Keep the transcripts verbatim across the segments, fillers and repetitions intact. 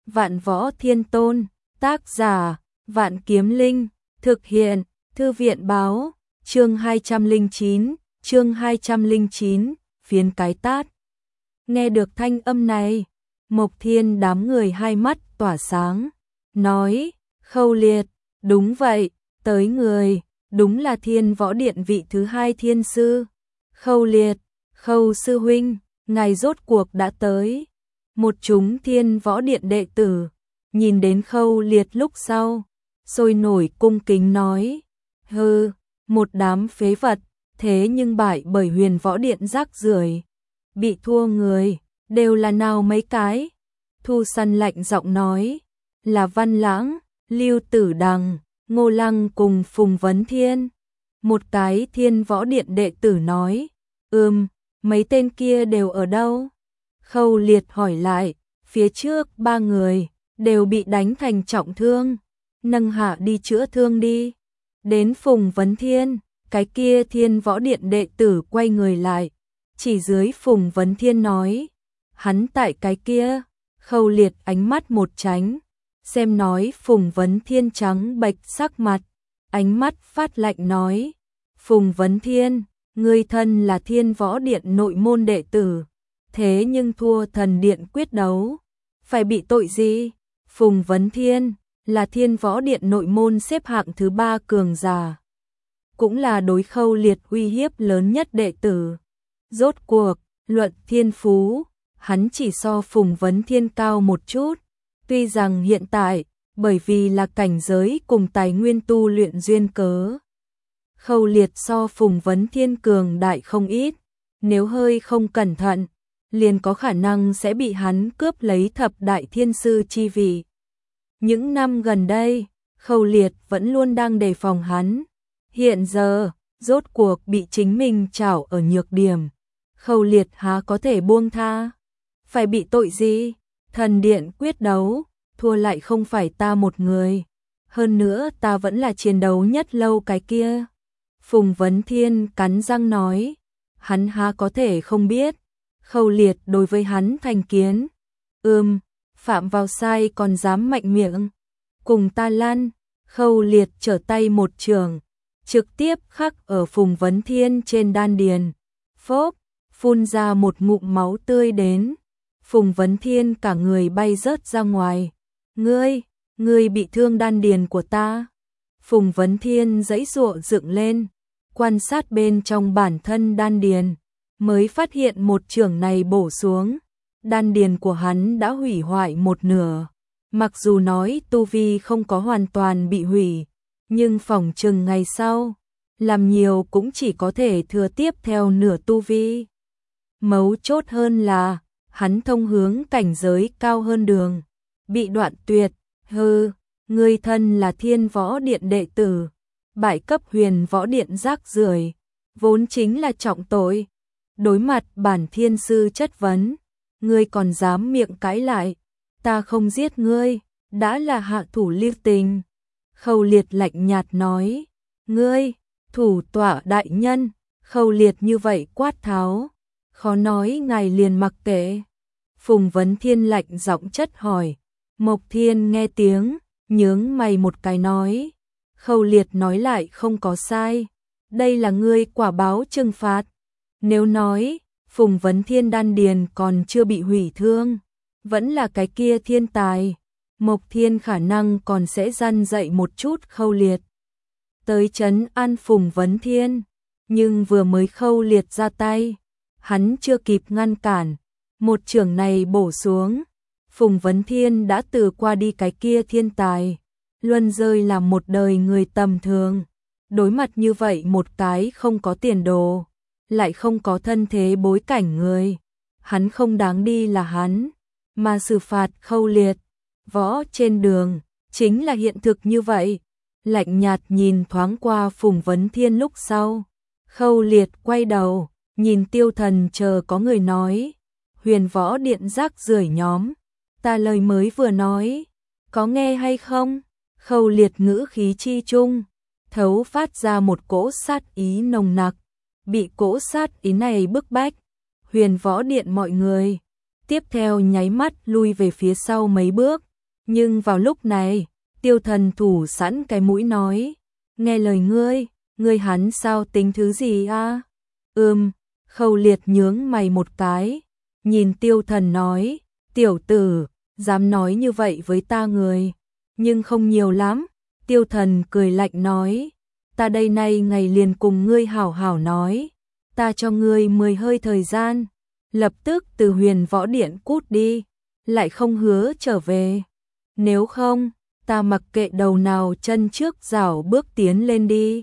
Vạn Võ Thiên Tôn, tác giả, Vạn Kiếm Linh, thực hiện, Thư viện báo, chương hai trăm lẻ chín, chương hai trăm lẻ chín, phiến cái tát. Nghe được thanh âm này, Mộc Thiên đám người hai mắt tỏa sáng, nói, Khâu Liệt, đúng vậy, tới người, đúng là Thiên Võ Điện vị thứ hai thiên sư. Khâu Liệt, Khâu sư huynh, ngài rốt cuộc đã tới. Một chúng Thiên Võ Điện đệ tử, nhìn đến Khâu Liệt lúc sau, sôi nổi cung kính nói, hừ, một đám phế vật, thế nhưng bại bởi Huyền Võ Điện rác rưởi, bị thua người, đều là nào mấy cái. Thu Săn lạnh giọng nói, là Văn Lãng, Lưu Tử Đằng, Ngô Lăng cùng Phùng Vấn Thiên. Một cái Thiên Võ Điện đệ tử nói, ừm, mấy tên kia đều ở đâu? Khâu Liệt hỏi lại, phía trước ba người, đều bị đánh thành trọng thương, nâng hạ đi chữa thương đi. Đến Phùng Vấn Thiên, cái kia Thiên Võ Điện đệ tử quay người lại, chỉ dưới Phùng Vấn Thiên nói, hắn tại cái kia. Khâu Liệt ánh mắt một tránh, xem nói Phùng Vấn Thiên trắng bệch sắc mặt, ánh mắt phát lạnh nói, Phùng Vấn Thiên, ngươi thân là Thiên Võ Điện nội môn đệ tử, thế nhưng thua thần điện quyết đấu, phải bị tội gì? Phùng Vấn Thiên là Thiên Võ Điện nội môn xếp hạng thứ ba cường giả, cũng là đối Khâu Liệt uy hiếp lớn nhất đệ tử. Rốt cuộc, luận thiên phú, hắn chỉ so Phùng Vấn Thiên cao một chút, tuy rằng hiện tại, bởi vì là cảnh giới cùng tài nguyên tu luyện duyên cớ, Khâu Liệt so Phùng Vấn Thiên cường đại không ít, nếu hơi không cẩn thận, liền có khả năng sẽ bị hắn cướp lấy thập đại thiên sư chi vị. Những năm gần đây, Khâu Liệt vẫn luôn đang đề phòng hắn, hiện giờ, rốt cuộc bị chính mình trảo ở nhược điểm, Khâu Liệt há có thể buông tha? Phải bị tội gì? Thần điện quyết đấu, thua lại không phải ta một người, hơn nữa ta vẫn là chiến đấu nhất lâu cái kia. Phùng Vấn Thiên cắn răng nói, hắn há có thể không biết, Khâu Liệt đối với hắn thành kiến. Ừm, phạm vào sai còn dám mạnh miệng, cùng ta lăn. Khâu Liệt trở tay một trường, trực tiếp khắc ở Phùng Vấn Thiên trên đan điền, phốc, phun ra một ngụm máu tươi đến. Phùng Vấn Thiên cả người bay rớt ra ngoài. Ngươi, ngươi bị thương đan điền của ta. Phùng Vấn Thiên giãy giụa dựng lên, quan sát bên trong bản thân đan điền, mới phát hiện một chưởng này bổ xuống, đan điền của hắn đã hủy hoại một nửa. Mặc dù nói tu vi không có hoàn toàn bị hủy, nhưng phỏng chừng ngày sau, làm nhiều cũng chỉ có thể thừa tiếp theo nửa tu vi. Mấu chốt hơn là, hắn thông hướng cảnh giới cao hơn đường, bị đoạn tuyệt. Hừ, ngươi thân là Thiên Võ Điện đệ tử, bại cấp Huyền Võ Điện rác rưởi, vốn chính là trọng tội. Đối mặt bản thiên sư chất vấn, ngươi còn dám miệng cãi lại, ta không giết ngươi, đã là hạ thủ lưu tình. Khâu Liệt lạnh nhạt nói, ngươi, thủ tọa đại nhân. Khâu Liệt như vậy quát tháo, khó nói ngài liền mặc kệ. Phùng Vấn Thiên lạnh giọng chất hỏi. Mộc Thiên nghe tiếng, nhướng mày một cái nói, Khâu Liệt nói lại không có sai, đây là ngươi quả báo trừng phạt. Nếu nói, Phùng Vấn Thiên đan điền còn chưa bị hủy thương, vẫn là cái kia thiên tài, Mộc Thiên khả năng còn sẽ răn dạy một chút Khâu Liệt, tới trấn an Phùng Vấn Thiên. Nhưng vừa mới Khâu Liệt ra tay, hắn chưa kịp ngăn cản, một chưởng này bổ xuống, Phùng Vấn Thiên đã từ qua đi cái kia thiên tài, luân rơi làm một đời người tầm thường. Đối mặt như vậy một cái không có tiền đồ, lại không có thân thế bối cảnh người, hắn không đáng đi là hắn, mà xử phạt Khâu Liệt. Võ trên đường, chính là hiện thực như vậy. Lạnh nhạt nhìn thoáng qua Phùng Vấn Thiên lúc sau, Khâu Liệt quay đầu, nhìn Tiêu Thần chờ có người nói, Huyền Võ Điện rác rưởi nhóm, ta lời mới vừa nói, có nghe hay không? Khâu Liệt ngữ khí chi trung, thấu phát ra một cỗ sát ý nồng nặc, bị cỗ sát ý này bức bách, Huyền Võ Điện mọi người, tiếp theo nháy mắt lui về phía sau mấy bước, Nhưng vào lúc này, Tiêu Thần thủ sẵn cái mũi nói, nghe lời ngươi, ngươi hắn sao tính thứ gì a? Ừm, Khâu Liệt nhướng mày một cái, nhìn Tiêu Thần nói, tiểu tử, dám nói như vậy với ta người, nhưng không nhiều lắm. Tiêu Thần cười lạnh nói, ta đây nay ngày liền cùng ngươi hảo hảo nói, ta cho ngươi mười hơi thời gian, lập tức từ Huyền Võ Điện cút đi, lại không hứa trở về. Nếu không, ta mặc kệ đầu nào chân trước rảo bước tiến lên đi.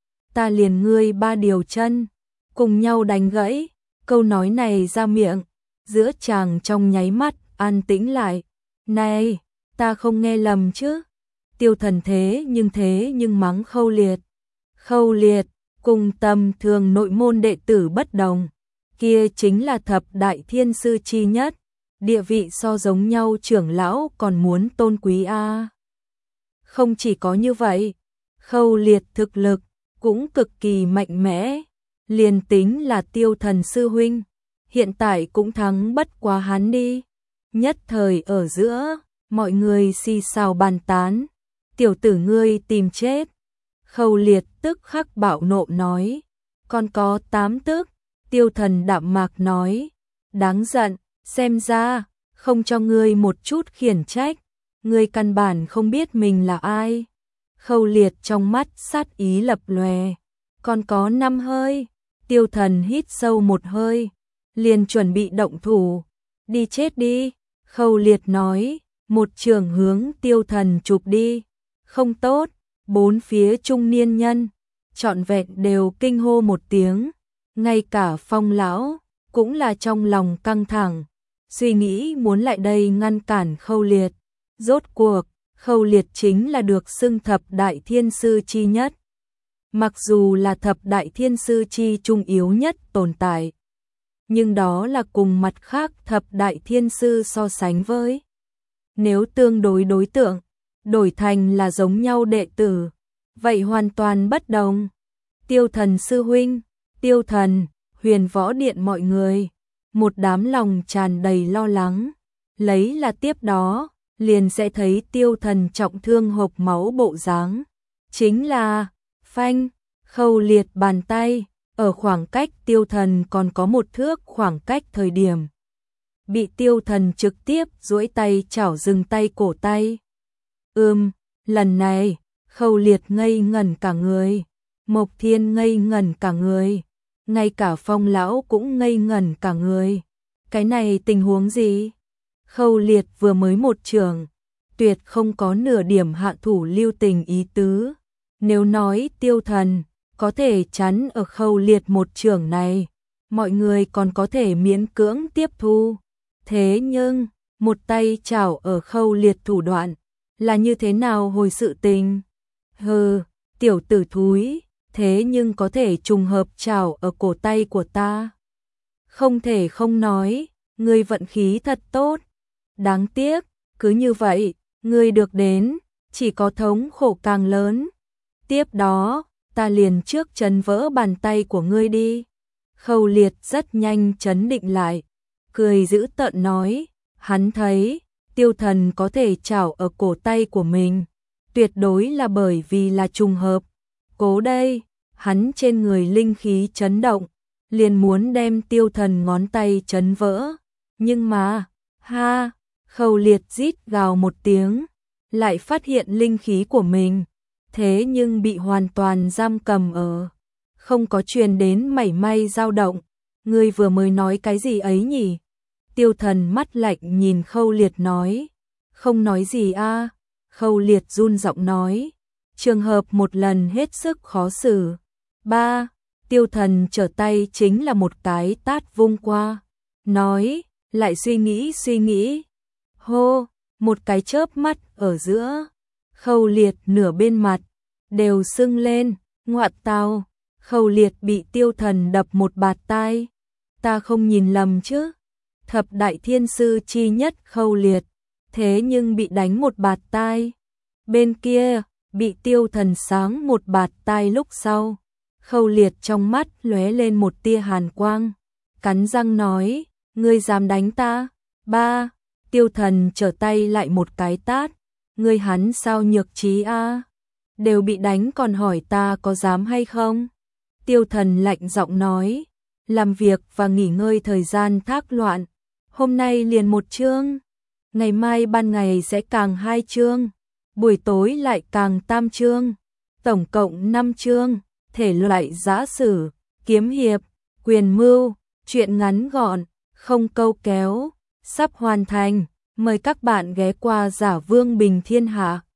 Ta liền ngươi ba điều chân, cùng nhau đánh gãy. Câu nói này ra miệng, giữa chàng trong nháy mắt an tĩnh lại. Này, ta không nghe lầm chứ? Tiêu Thần thế nhưng thế nhưng mắng Khâu Liệt. Khâu Liệt, cùng tầm thường nội môn đệ tử bất đồng, kia chính là thập đại thiên sư chi nhất, địa vị so giống nhau trưởng lão còn muốn tôn quý a. Không chỉ có như vậy, Khâu Liệt thực lực cũng cực kỳ mạnh mẽ, liền tính là Tiêu Thần sư huynh, hiện tại cũng thắng bất quá hắn đi. Nhất thời ở giữa, mọi người xì xào bàn tán, tiểu tử ngươi tìm chết. Khâu Liệt tức khắc bạo nộ nói, còn có tám tức. Tiêu Thần đạm mạc nói, đáng giận, xem ra, không cho ngươi một chút khiển trách, ngươi căn bản không biết mình là ai. Khâu Liệt trong mắt sát ý lập lòe, còn có năm hơi. Tiêu Thần hít sâu một hơi, liền chuẩn bị động thủ, đi chết đi. Khâu Liệt nói, một trường hướng Tiêu Thần chụp đi, không tốt. Bốn phía trung niên nhân, trọn vẹn đều kinh hô một tiếng, ngay cả Phong lão cũng là trong lòng căng thẳng, suy nghĩ muốn lại đây ngăn cản Khâu Liệt. Rốt cuộc, Khâu Liệt chính là được xưng thập đại thiên sư chi nhất. Mặc dù là thập đại thiên sư chi trung yếu nhất tồn tại, nhưng đó là cùng mặt khác thập đại thiên sư so sánh với. Nếu tương đối đối tượng, đổi thành là giống nhau đệ tử, vậy hoàn toàn bất đồng. Tiêu Thần sư huynh, Tiêu Thần, Huyền Võ Điện mọi người, một đám lòng tràn đầy lo lắng, lấy là tiếp đó, liền sẽ thấy Tiêu Thần trọng thương hộc máu bộ dáng. Chính là, phanh, Khâu Liệt bàn tay, ở khoảng cách Tiêu Thần còn có một thước khoảng cách thời điểm. Bị Tiêu Thần trực tiếp duỗi tay chảo dừng tay cổ tay. Ừm, lần này, Khâu Liệt ngây ngẩn cả người, Mộc Thiên ngây ngẩn cả người, ngay cả Phong lão cũng ngây ngẩn cả người. Cái này tình huống gì? Khâu Liệt vừa mới một trường, tuyệt không có nửa điểm hạ thủ lưu tình ý tứ. Nếu nói Tiêu Thần có thể chắn ở Khâu Liệt một trường này, mọi người còn có thể miễn cưỡng tiếp thu. Thế nhưng, một tay chảo ở Khâu Liệt thủ đoạn, là như thế nào hồi sự tình? Hừ, tiểu tử thúi, thế nhưng có thể trùng hợp chảo ở cổ tay của ta. Không thể không nói, ngươi vận khí thật tốt. Đáng tiếc, cứ như vậy, ngươi được đến, chỉ có thống khổ càng lớn. Tiếp đó, ta liền trước chấn vỡ bàn tay của ngươi đi. Khâu Liệt rất nhanh chấn định lại, cười dữ tợn nói, hắn thấy Tiêu Thần có thể chảo ở cổ tay của mình, tuyệt đối là bởi vì là trùng hợp. Cố đây, hắn trên người linh khí chấn động, liền muốn đem Tiêu Thần ngón tay chấn vỡ. Nhưng mà, ha, Khâu Liệt rít gào một tiếng, lại phát hiện linh khí của mình, thế nhưng bị hoàn toàn giam cầm ở, không có truyền đến mảy may dao động. Ngươi vừa mới nói cái gì ấy nhỉ? Tiêu Thần mắt lạnh nhìn Khâu Liệt nói, không nói gì a. Khâu Liệt run giọng nói, trường hợp một lần hết sức khó xử. Ba, Tiêu Thần trở tay chính là một cái tát vung qua, nói, lại suy nghĩ suy nghĩ. Hô, một cái chớp mắt ở giữa, Khâu Liệt nửa bên mặt đều sưng lên, ngoạ tào, Khâu Liệt bị Tiêu Thần đập một bạt tai. Ta không nhìn lầm chứ? Thập đại thiên sư chi nhất Khâu Liệt, thế nhưng bị đánh một bạt tai. Bên kia, bị Tiêu Thần sáng một bạt tai lúc sau, Khâu Liệt trong mắt lóe lên một tia hàn quang, cắn răng nói, ngươi dám đánh ta? Ba, Tiêu Thần trở tay lại một cái tát, Ngươi hắn sao nhược trí a? Đều bị đánh còn hỏi ta có dám hay không? Tiêu Thần lạnh giọng nói, làm việc và nghỉ ngơi thời gian thác loạn, hôm nay liền một chương, ngày mai ban ngày sẽ càng hai chương, buổi tối lại càng tam chương, tổng cộng năm chương, thể loại giã sử, kiếm hiệp, quyền mưu, truyện ngắn gọn, không câu kéo, sắp hoàn thành, mời các bạn ghé qua Giả Vương Bình Thiên Hạ.